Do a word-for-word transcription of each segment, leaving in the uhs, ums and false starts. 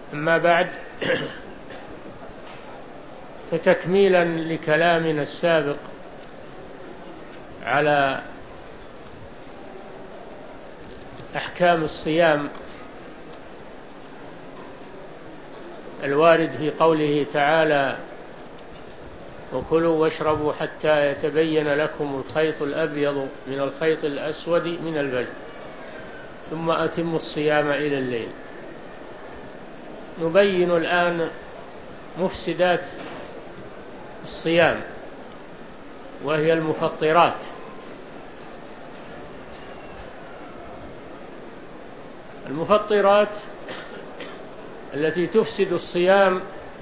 أما بعد، فتكميلا لكلامنا السابق على أحكام الصيام الوارد في قوله تعالى: وكلوا واشربوا حتى يتبين لكم الخيط الأبيض من الخيط الأسود من الفجر ثم أتموا الصيام إلى الليل. نبين الآن مفسدات الصيام، وهي المفطرات. المفطرات التي تفسد الصيام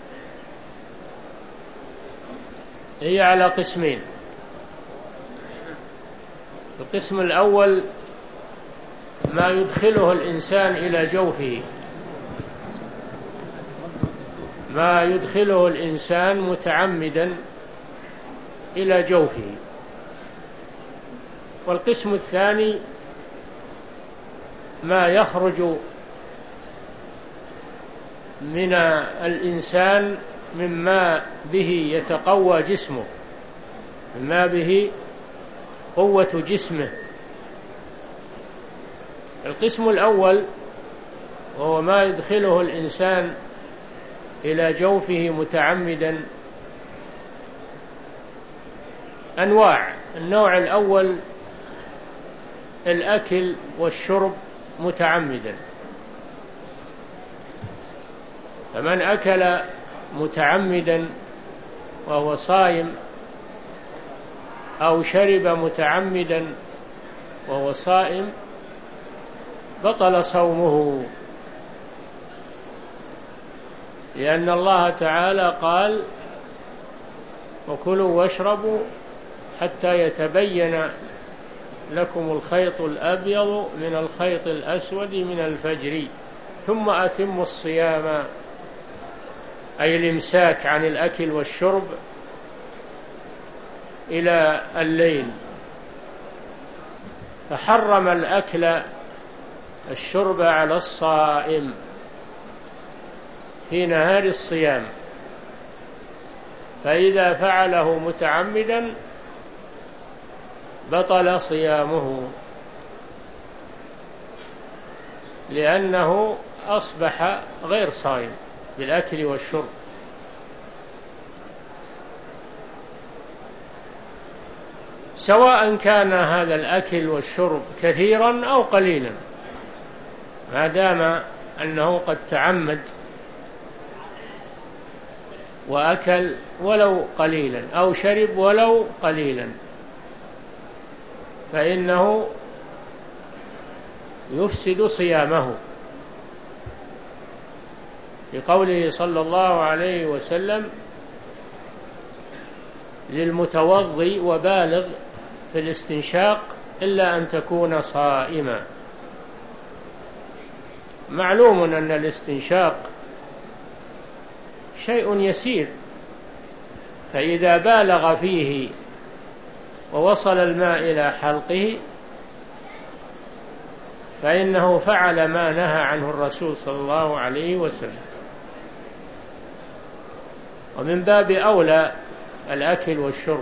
هي على قسمين. القسم الأول ما يدخله الإنسان إلى جوفه، ما يدخله الإنسان متعمدا إلى جوفه. والقسم الثاني ما يخرج من الإنسان مما به يتقوى جسمه، مما به قوة جسمه. القسم الأول وهو ما يدخله الإنسان إلى جوفه متعمدا أنواع. النوع الأول الأكل والشرب متعمدا، فمن أكل متعمدا وهو صائم أو شرب متعمدا وهو صائم بطل صومه، لأن الله تعالى قال: وكلوا واشربوا حتى يتبين لكم الخيط الأبيض من الخيط الأسود من الفجر ثم أتموا الصيام، أي الإمساك عن الأكل والشرب إلى الليل. فحرم الأكل الشرب على الصائم في نهار الصيام، فإذا فعله متعمدا بطل صيامه، لأنه أصبح غير صائم بالأكل والشرب. سواء كان هذا الأكل والشرب كثيرا أو قليلا، ما دام أنه قد تعمد وأكل ولو قليلا أو شرب ولو قليلا، فإنه يفسد صيامه، لقوله صلى الله عليه وسلم: للمتوضي وبالغ في الاستنشاق إلا أن تكون صائما. معلوم أن الاستنشاق شيء يسير، فإذا بالغ فيه ووصل الماء إلى حلقه فإنه فعل ما نهى عنه الرسول صلى الله عليه وسلم. ومن باب أولى الأكل والشرب.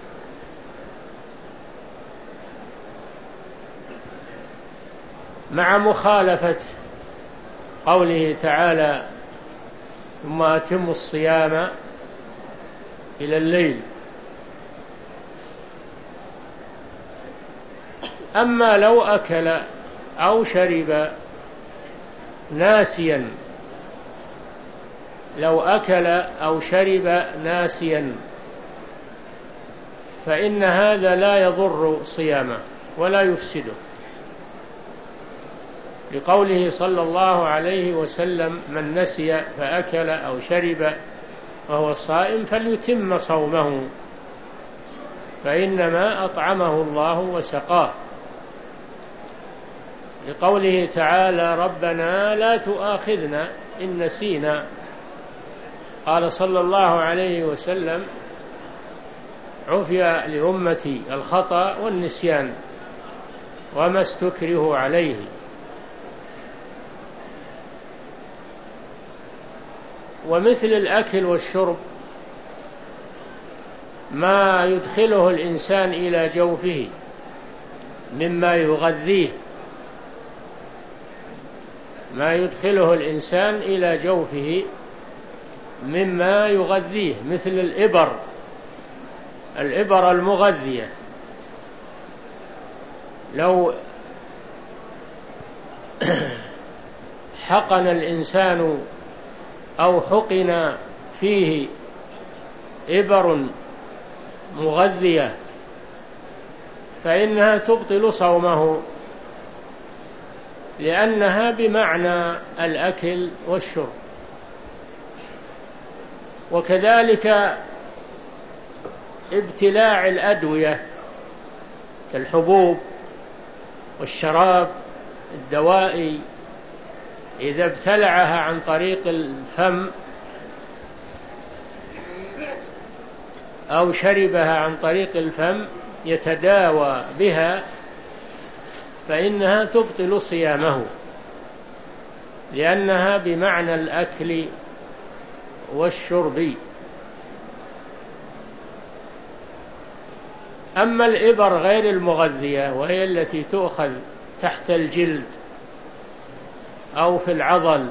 مع مخالفة قوله تعالى: ثم أتموا الصيام إلى الليل. أما لو أكل أو شرب ناسيا، لو أكل أو شرب ناسيا فإن هذا لا يضر صيامه ولا يفسده، لقوله صلى الله عليه وسلم: من نسي فأكل أو شرب وهو صائم فليتم صومه فإنما أطعمه الله وسقاه. لقوله تعالى: ربنا لا تؤاخذنا إن نسينا. قال صلى الله عليه وسلم: عفي لأمتي الخطأ والنسيان وما استكرهوا عليه. ومثل الأكل والشرب ما يدخله الإنسان إلى جوفه مما يغذيه، ما يدخله الإنسان إلى جوفه مما يغذيه، مثل الإبر الإبر المغذية. لو حقن الإنسان أو حقن فيه إبر مغذية فإنها تبطل صومه، لأنها بمعنى الأكل والشرب. وكذلك ابتلاع الأدوية كالحبوب والشراب الدوائي، إذا ابتلعها عن طريق الفم أو شربها عن طريق الفم يتداوى بها فإنها تبطل صيامه، لأنها بمعنى الأكل والشرب. أما الإبر غير المغذية وهي التي تؤخذ تحت الجلد أو في العضل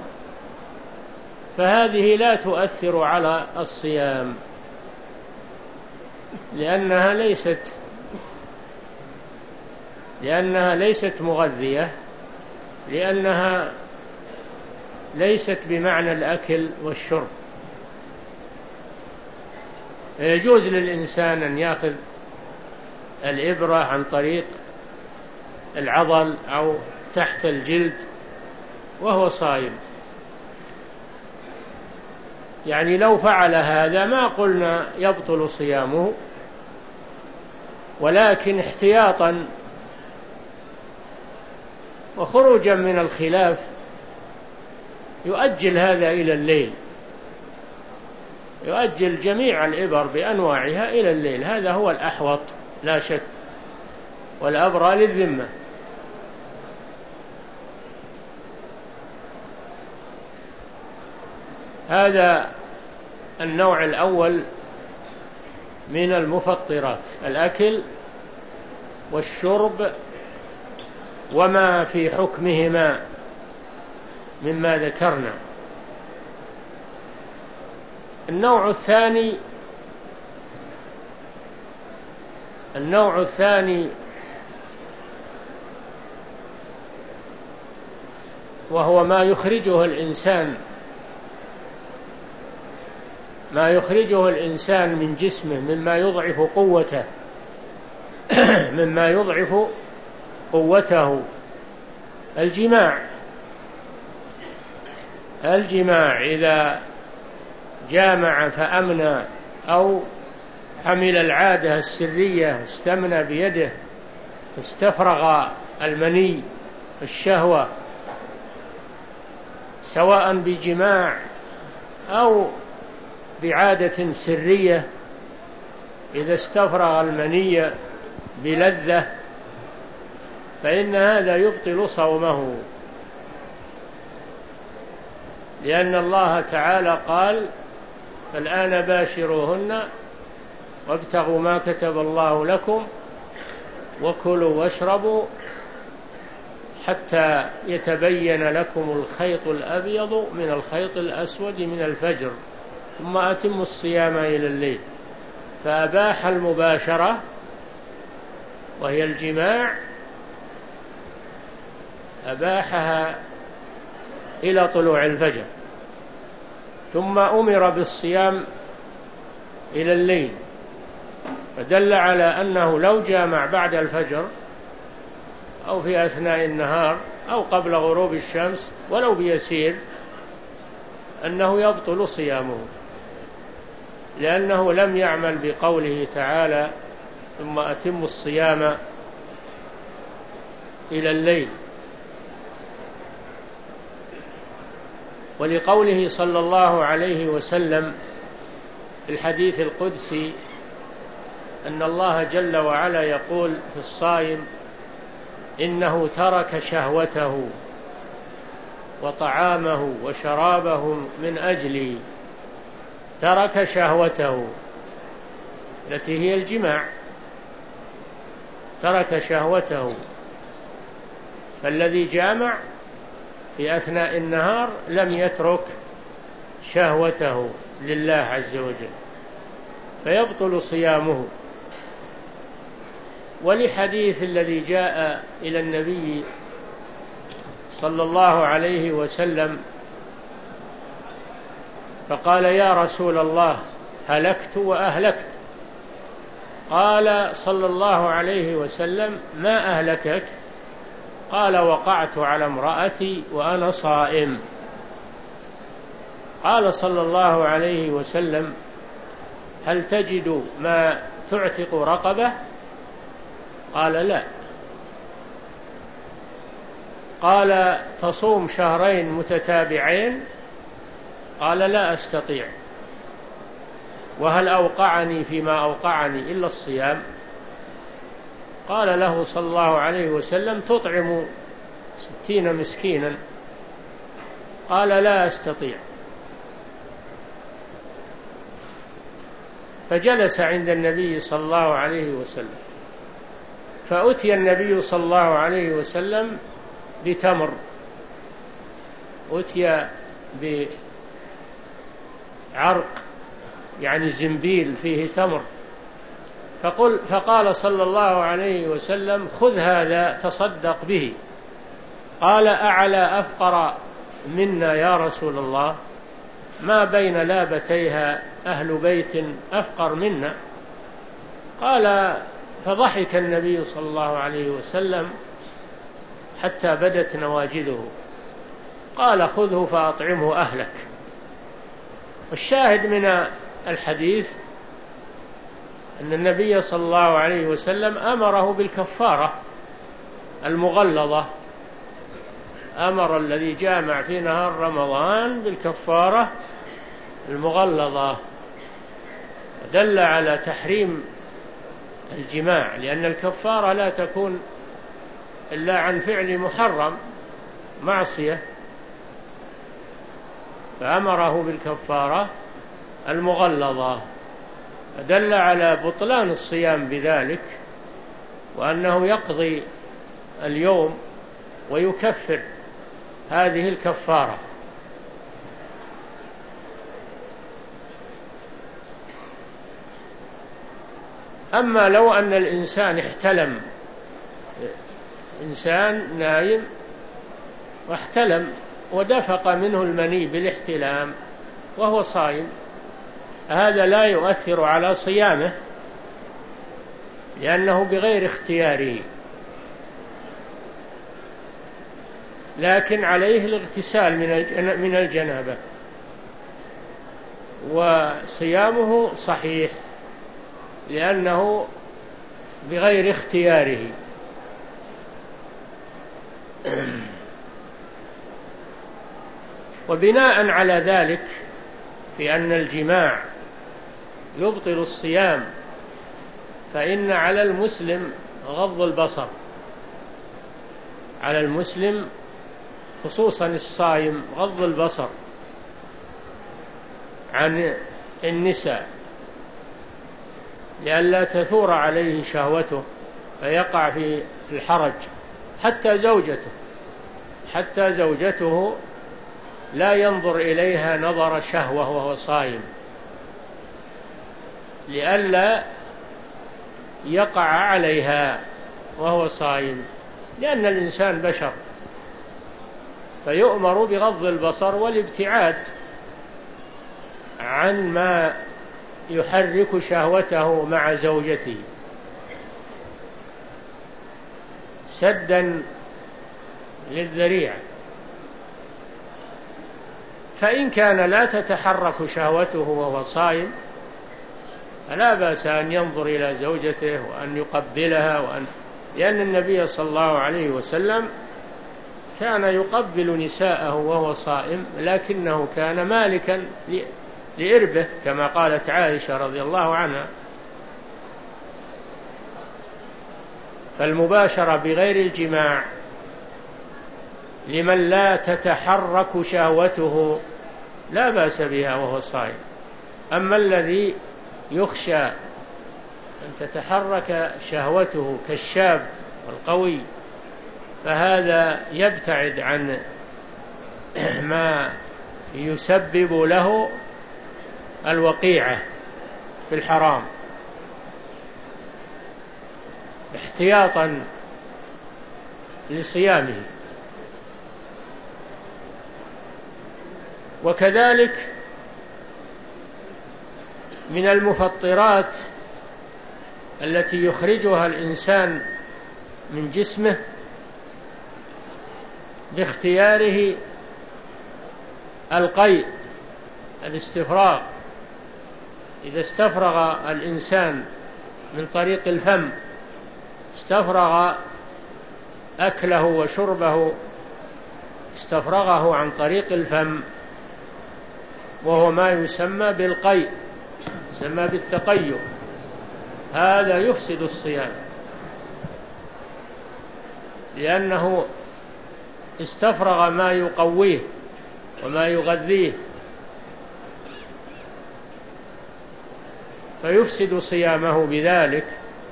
فهذه لا تؤثر على الصيام، لأنها ليست لأنها ليست مغذية، لأنها ليست بمعنى الأكل والشرب. يجوز للإنسان أن يأخذ الإبرة عن طريق العضل أو تحت الجلد وهو صائم، يعني لو فعل هذا ما قلنا يبطل صيامه، ولكن احتياطا وخروجا من الخلاف يؤجل هذا إلى الليل، يؤجل جميع الإبر بأنواعها إلى الليل، هذا هو الأحوط لا شك، والأبرى للذمة. هذا النوع الأول من المفطرات، الأكل والشرب وما في حكمهما مما ذكرنا. النوع الثاني النوع الثاني وهو ما يخرجه الإنسان ما يخرجه الإنسان من جسمه مما يضعف قوته مما يضعف قوته الجماع الجماع إذا جامع فأمنى أو حمل العادة السرية استمنى بيده استفرغ المني الشهوة سواء بجماع أو بعادة سرية، إذا استفرغ المني بلذة فإن هذا يبطل صومه، لأن الله تعالى قال: فالآن باشروهن وابتغوا ما كتب الله لكم وكلوا واشربوا حتى يتبين لكم الخيط الأبيض من الخيط الأسود من الفجر ثم أتموا الصيام إلى الليل. فأباح المباشرة وهي الجماع، أباحها إلى طلوع الفجر، ثم أمر بالصيام إلى الليل، فدل على أنه لو جامع بعد الفجر أو في أثناء النهار أو قبل غروب الشمس ولو بيسير أنه يبطل صيامه، لأنه لم يعمل بقوله تعالى: ثم أتموا الصيام إلى الليل. ولقوله صلى الله عليه وسلم في الحديث القدسي أن الله جل وعلا يقول في الصائم: إنه ترك شهوته وطعامه وشرابه من أجلي ترك شهوته التي هي الجماع، ترك شهوته. فالذي جامع في أثناء النهار لم يترك شهوته لله عز وجل، فيبطل صيامه. ولحديث الذي جاء إلى النبي صلى الله عليه وسلم فقال: يا رسول الله، هلكت وأهلكت. قال صلى الله عليه وسلم: ما أهلكك؟ قال: وقعت على امرأتي وأنا صائم. قال صلى الله عليه وسلم: هل تجد ما تعتق رقبة؟ قال: لا. قال: تصوم شهرين متتابعين؟ قال: لا أستطيع. وهل أوقعني فيما أوقعني إلا الصيام؟ قال له صلى الله عليه وسلم: تطعم ستين مسكينا. قال: لا أستطيع. فجلس عند النبي صلى الله عليه وسلم، فأتي النبي صلى الله عليه وسلم بتمر، أتي بعرق يعني زنبيل فيه تمر، فقل فقال صلى الله عليه وسلم: خذ هذا تصدق به. قال: أعلى أفقر منا يا رسول الله؟ ما بين لابتيها أهل بيت أفقر منا. قال: فضحك النبي صلى الله عليه وسلم حتى بدت نواجذه. قال: خذه فأطعمه أهلك. والشاهد من الحديث أن النبي صلى الله عليه وسلم أمره بالكفارة المغلظة، أمر الذي جامع في نهار رمضان بالكفارة المغلظة، دل على تحريم الجماع، لأن الكفارة لا تكون إلا عن فعل محرم معصية، فأمره بالكفارة المغلظة، دل على بطلان الصيام بذلك، وأنه يقضي اليوم ويكفر هذه الكفارة. أما لو أن الإنسان احتلم، إنسان نايم واحتلم ودفق منه المني بالاحتلام وهو صائم، هذا لا يؤثر على صيامه لأنه بغير اختياره، لكن عليه الاغتسال من الجنابة وصيامه صحيح لأنه بغير اختياره. وبناء على ذلك في أن الجماع يبطل الصيام، فإن على المسلم غض البصر، على المسلم خصوصا الصائم غض البصر عن النساء لئلا تثور عليه شهوته فيقع في الحرج. حتى زوجته حتى زوجته لا ينظر إليها نظر شهوة وهو صائم، لئلا يقع عليها وهو صائم، لأن الإنسان بشر، فيؤمر بغض البصر والابتعاد عن ما يحرك شهوته مع زوجته سدا للذريعة. فإن كان لا تتحرك شهوته وهو صائم فلا بأس أن ينظر إلى زوجته وأن يقبلها، وأن لأن النبي صلى الله عليه وسلم كان يقبل نساءه وهو صائم، لكنه كان مالكا لإربه كما قالت عائشة رضي الله عنها. فالمباشرة بغير الجماع لمن لا تتحرك شهوته لا بأس بها وهو صائم، أما الذي يخشى أن تتحرك شهوته كالشاب القوي فهذا يبتعد عن ما يسبب له الوقيعة في الحرام احتياطا لصيامه. وكذلك من المفطرات التي يخرجها الإنسان من جسمه باختياره القيء، الاستفراغ. إذا استفرغ الإنسان من طريق الفم، استفرغ أكله وشربه، استفرغه عن طريق الفم، وهو ما يسمى بالقيء، يسمى بالتقيؤ، هذا يفسد الصيام، لأنه استفرغ ما يقويه وما يغذيه، فيفسد صيامه بذلك،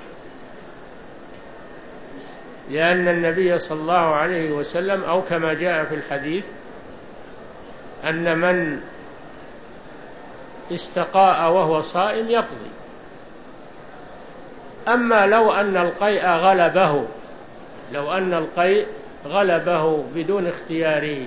لأن النبي صلى الله عليه وسلم أو كما جاء في الحديث أن من استقاء وهو صائم يقضي. أما لو أن القيء غلبه، لو أن القيء غلبه بدون اختياره،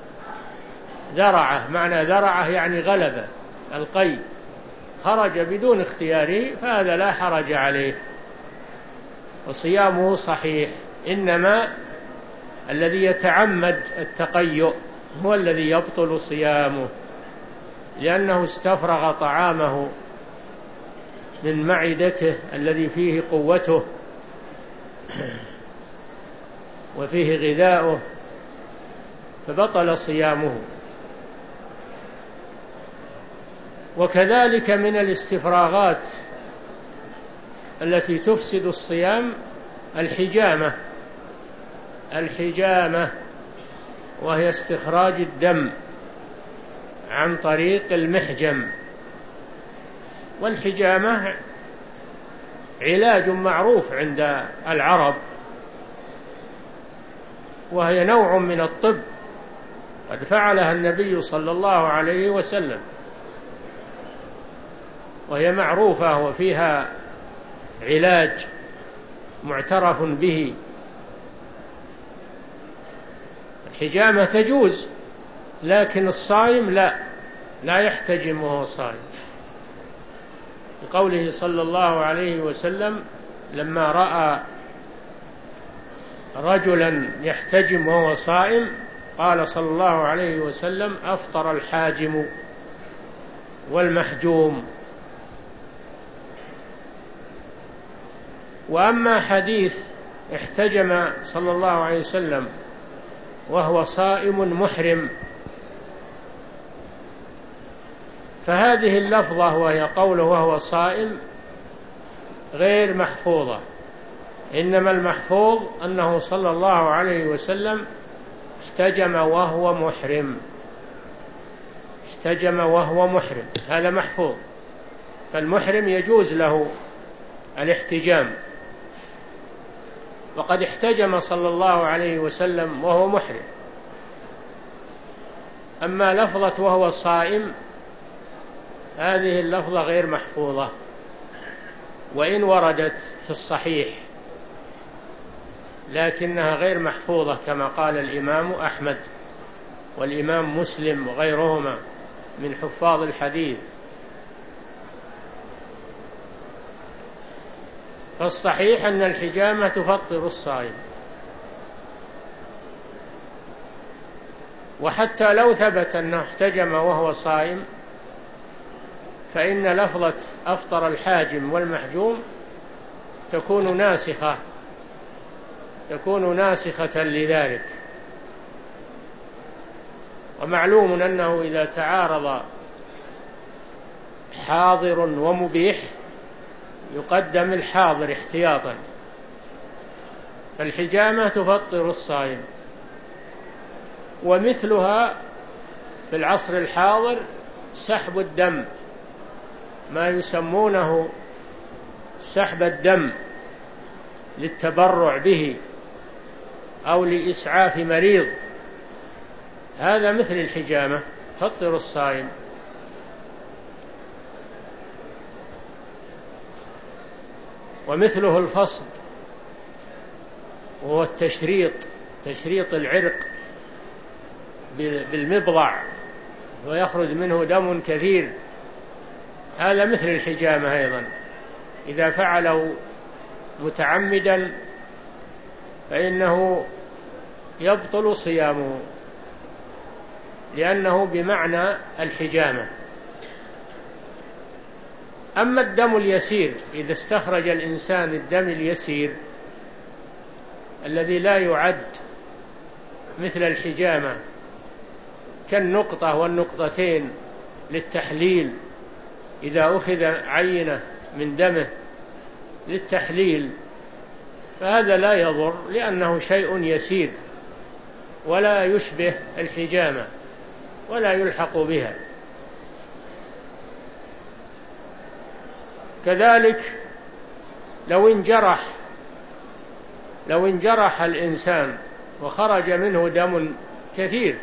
ذرعه، معنى ذرعه يعني غلبه، القيء خرج بدون اختياره، فهذا لا حرج عليه وصيامه صحيح. إنما الذي يتعمد التقيؤ هو الذي يبطل صيامه، لأنه استفرغ طعامه من معدته الذي فيه قوته وفيه غذاؤه، فبطل صيامه. وكذلك من الاستفراغات التي تفسد الصيام الحجامة، الحجامة وهي استخراج الدم عن طريق المحجم. والحجامة علاج معروف عند العرب، وهي نوع من الطب قد فعلها النبي صلى الله عليه وسلم، وهي معروفة وفيها علاج معترف به. الحجامة تجوز، لكن الصائم لا لا يحتجم وهو صائم، بقوله صلى الله عليه وسلم لما رأى رجلا يحتجم وهو صائم قال صلى الله عليه وسلم أفطر الحاجم والمحجوم. وأما حديث احتجم صلى الله عليه وسلم وهو صائم محرم، فهذه اللفظة وهي قوله وهو صائم غير محفوظة، إنما المحفوظ أنه صلى الله عليه وسلم احتجم وهو محرم، احتجم وهو محرم، هذا محفوظ. فالمحرم يجوز له الاحتجام، وقد احتجم صلى الله عليه وسلم وهو محرم. أما لفظة وهو صائم هذه اللفظة غير محفوظة، وإن وردت في الصحيح لكنها غير محفوظة كما قال الإمام أحمد والإمام مسلم وغيرهما من حفاظ الحديث. فالصحيح أن الحجامة تفطر الصائم، وحتى لو ثبت أنه احتجم وهو صائم فإن لفظة أفطر الحاجم والمحجوم تكون ناسخة، تكون ناسخة لذلك. ومعلوم أنه إذا تعارض حاضر ومبيح يقدم الحاضر احتياطا، فالحجامة تفطر الصائم. ومثلها في العصر الحاضر سحب الدم ما يسمونه سحب الدم للتبرع به أو لإسعاف مريض، هذا مثل الحجامة تفطر الصائم. ومثله الفصد، وهو التشريط، تشريط العرق بالمبضع ويخرج منه دم كثير، هذا مثل الحجامة أيضا. إذا فعله متعمدا فإنه يبطل صيامه، لأنه بمعنى الحجامة. أما الدم اليسير، إذا استخرج الإنسان الدم اليسير الذي لا يعد مثل الحجامة كالنقطة والنقطتين للتحليل، إذا أخذ عينة من دمه للتحليل فهذا لا يضر، لأنه شيء يسير ولا يشبه الحجامة ولا يلحق بها. كذلك لو انجرح لو انجرح الإنسان وخرج منه دم كثير،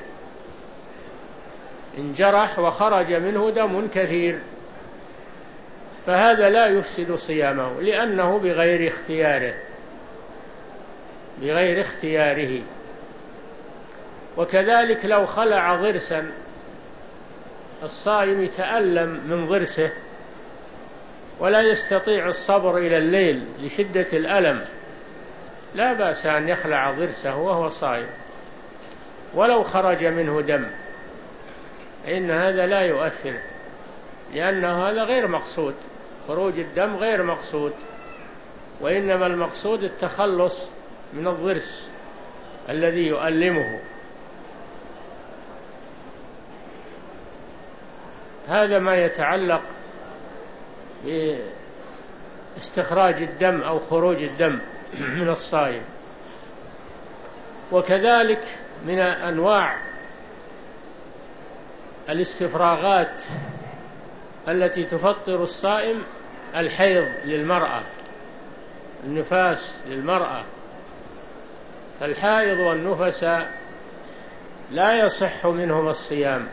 انجرح وخرج منه دم كثير، فهذا لا يفسد صيامه، لأنه بغير اختياره بغير اختياره. وكذلك لو خلع ضرسا، الصائم يتألم من ضرسه ولا يستطيع الصبر إلى الليل لشدة الألم، لا بأس أن يخلع ضرسه وهو صائم ولو خرج منه دم، إن هذا لا يؤثر، لأن هذا غير مقصود، خروج الدم غير مقصود، وإنما المقصود التخلص من الضرس الذي يؤلمه. هذا ما يتعلق باستخراج الدم أو خروج الدم من الصائم. وكذلك من أنواع الاستفراغات التي تفطر الصائم الحيض للمرأة، النفاس للمرأة، فالحائض والنفس لا يصح منهما الصيام،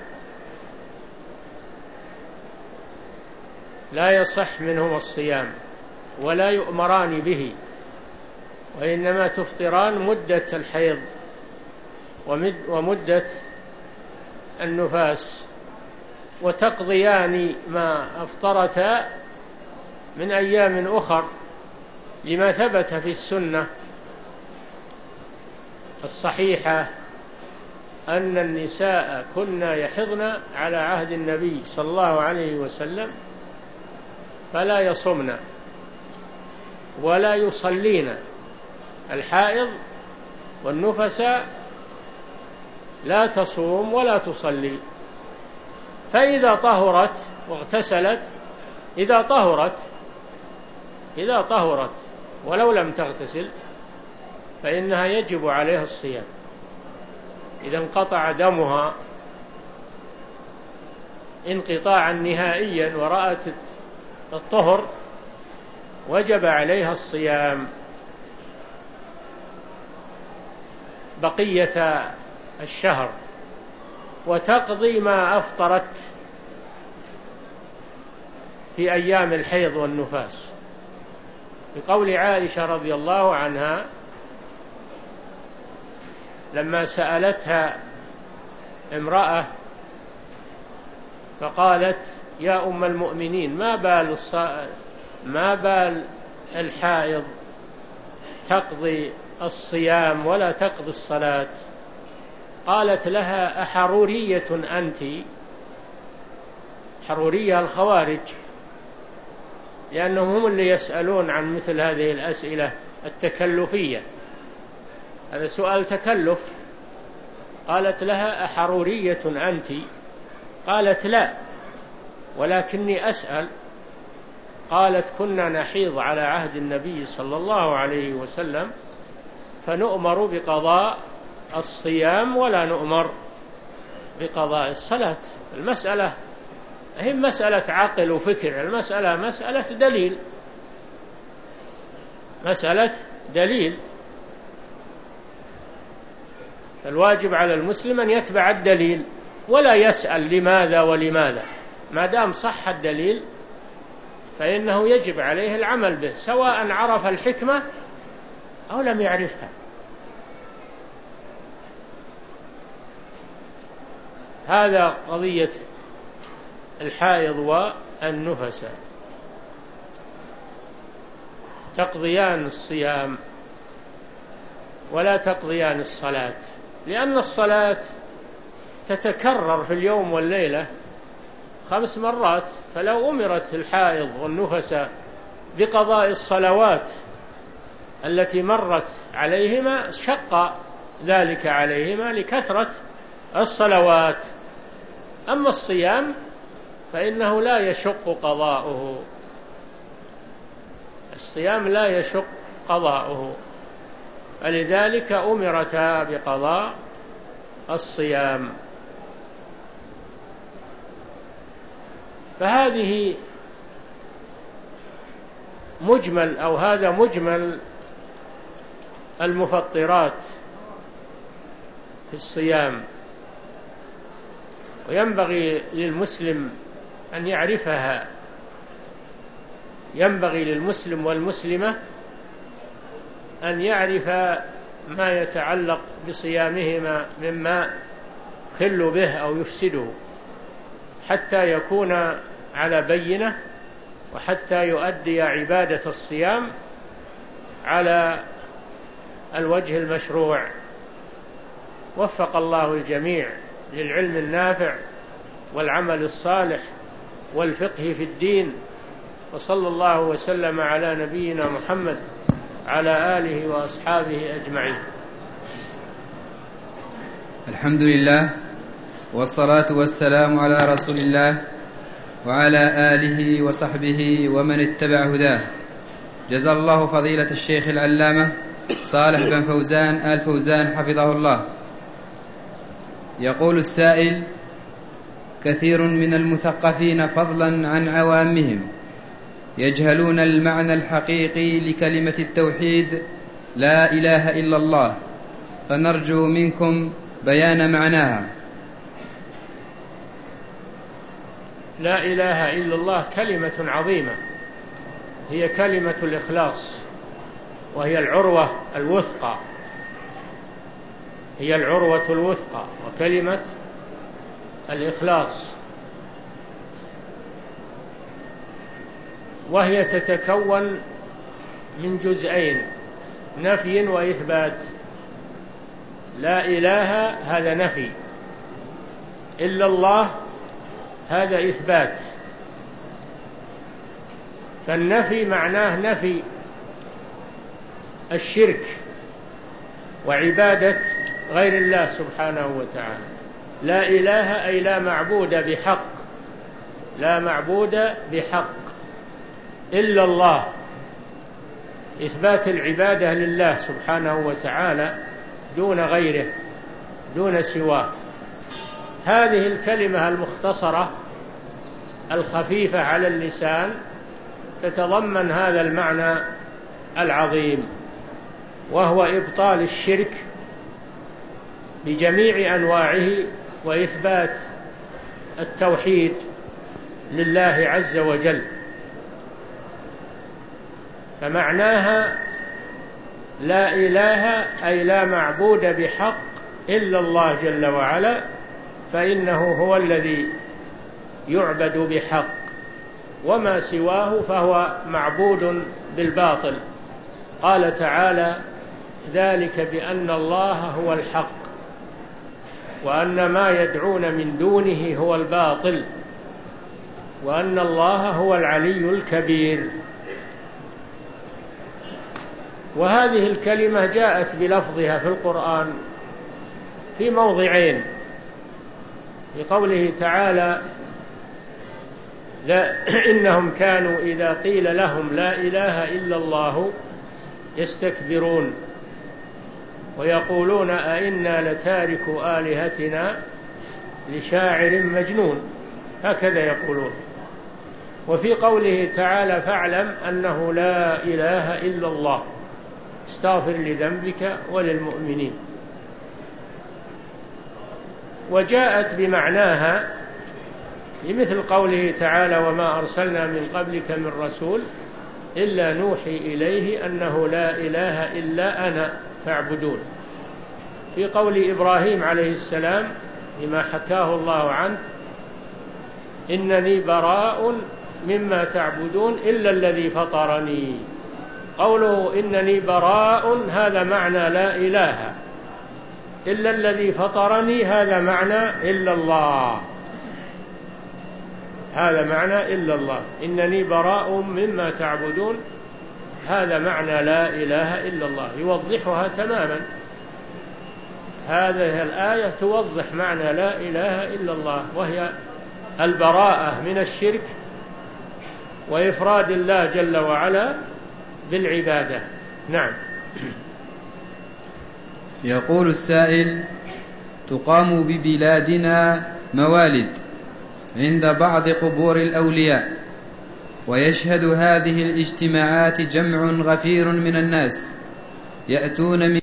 لا يصح منهما الصيام ولا يؤمران به، وإنما تفطران مدة الحيض ومدة النفاس، وتقضيان ما أفطرتا من أيام أخر، لما ثبت في السنة الصحيحة أن النساء كنا يحضن على عهد النبي صلى الله عليه وسلم فلا يصمن ولا يصلين، الحائض والنفس لا تصوم ولا تصلي. فإذا طهرت واغتسلت، إذا طهرت إذا طهرت ولو لم تغتسل فإنها يجب عليها الصيام. إذا انقطع دمها انقطاعا نهائيا ورأت الطهر وجب عليها الصيام بقية الشهر، وتقضي ما أفطرت في أيام الحيض والنفاس، بقول عائشة رضي الله عنها لما سألتها امرأة فقالت: يا أم المؤمنين، ما بال ما بال الحائض تقضي الصيام ولا تقضي الصلاة؟ قالت لها: أحرورية أنت؟ حرورية الخوارج، لأنهم هم اللي يسألون عن مثل هذه الأسئلة التكلفية، هذا سؤال تكلف. قالت لها: أحرورية أنت؟ قالت: لا، ولكني أسأل. قالت: كنا نحيض على عهد النبي صلى الله عليه وسلم فنؤمر بقضاء الصيام ولا نؤمر بقضاء الصلاة. المسألة هي مسألة عقل وفكر، المسألة مسألة دليل، مسألة دليل. الواجب على المسلم أن يتبع الدليل ولا يسأل لماذا ولماذا، ما دام صح الدليل فإنه يجب عليه العمل به، سواء عرف الحكمة أو لم يعرفها. هذا قضية الحائض والنفساء. تقضيان الصيام ولا تقضيان الصلاة، لأن الصلاة تتكرر في اليوم والليلة خمس مرات، فلو أمرت الحائض والنفساء بقضاء الصلوات التي مرت عليهما شق ذلك عليهما لكثرة الصلوات. أما الصيام فإنه لا يشق قضاؤه، الصيام لا يشق قضاؤه، فلذلك أمرتا بقضاء الصيام. فهذه مجمل أو هذا مجمل المفطرات في الصيام، وينبغي للمسلم أن يعرفها، ينبغي للمسلم والمسلمة أن يعرف ما يتعلق بصيامهما مما يخل به أو يفسده، حتى يكون على بينة، وحتى يؤدي عبادة الصيام على الوجه المشروع. وفق الله الجميع للعلم النافع والعمل الصالح والفقه في الدين، وصلى الله وسلم على نبينا محمد على آله وأصحابه أجمعين. الحمد لله والصلاة والسلام على رسول الله وعلى آله وصحبه ومن اتبع هداه. جزا الله فضيلة الشيخ العلامة صالح بن فوزان آل فوزان حفظه الله. يقول السائل: كثير من المثقفين فضلا عن عوامهم يجهلون المعنى الحقيقي لكلمة التوحيد لا إله إلا الله، فنرجو منكم بيان معناها. لا إله إلا الله كلمة عظيمة، هي كلمة الإخلاص، وهي العروة الوثقى، هي العروة الوثقى وكلمة الإخلاص، وهي تتكون من جزئين: نفي وإثبات. لا إله هذا نفي، إلا الله هذا إثبات. فالنفي معناه نفي الشرك وعبادة غير الله سبحانه وتعالى. لا إله أي لا معبود بحق، لا معبود بحق إلا الله، إثبات العبادة لله سبحانه وتعالى دون غيره، دون سواه. هذه الكلمة المختصرة الخفيفة على اللسان تتضمن هذا المعنى العظيم، وهو إبطال الشرك بجميع أنواعه وإثبات التوحيد لله عز وجل. فمعناها لا إله أي لا معبود بحق إلا الله جل وعلا، فإنه هو الذي يعبد بحق، وما سواه فهو معبود بالباطل. قال تعالى: ذلك بأن الله هو الحق وأن ما يدعون من دونه هو الباطل وأن الله هو العلي الكبير. وهذه الكلمة جاءت بلفظها في القرآن في موضعين: في قوله تعالى: لا إنهم كانوا إذا قيل لهم لا إله إلا الله يستكبرون ويقولون أئنا لتاركو آلهتنا لشاعر مجنون. هكذا يقولون. وفي قوله تعالى فاعلم أنه لا إله إلا الله استغفر لذنبك وللمؤمنين. وجاءت بمعناها بمثل قوله تعالى وما أرسلنا من قبلك من رسول إلا نوحي إليه أنه لا إله إلا أنا فاعبدون. في قول إبراهيم عليه السلام لما حكاه الله عنه إنني براء مما تعبدون إلا الذي فطرني. قوله إنني براء هذا معنى لا إله إلا الذي فطرني، هذا معنى إلا الله، هذا معنى إلا الله. إنني براء مما تعبدون هذا معنى لا إله إلا الله، يوضحها تماما. هذه الآية توضح معنى لا إله إلا الله، وهي البراءة من الشرك وإفراد الله جل وعلا بالعبادة. نعم. يقول السائل: تقام ببلادنا موالد عند بعض قبور الأولياء، ويشهد هذه الاجتماعات جمع غفير من الناس يأتون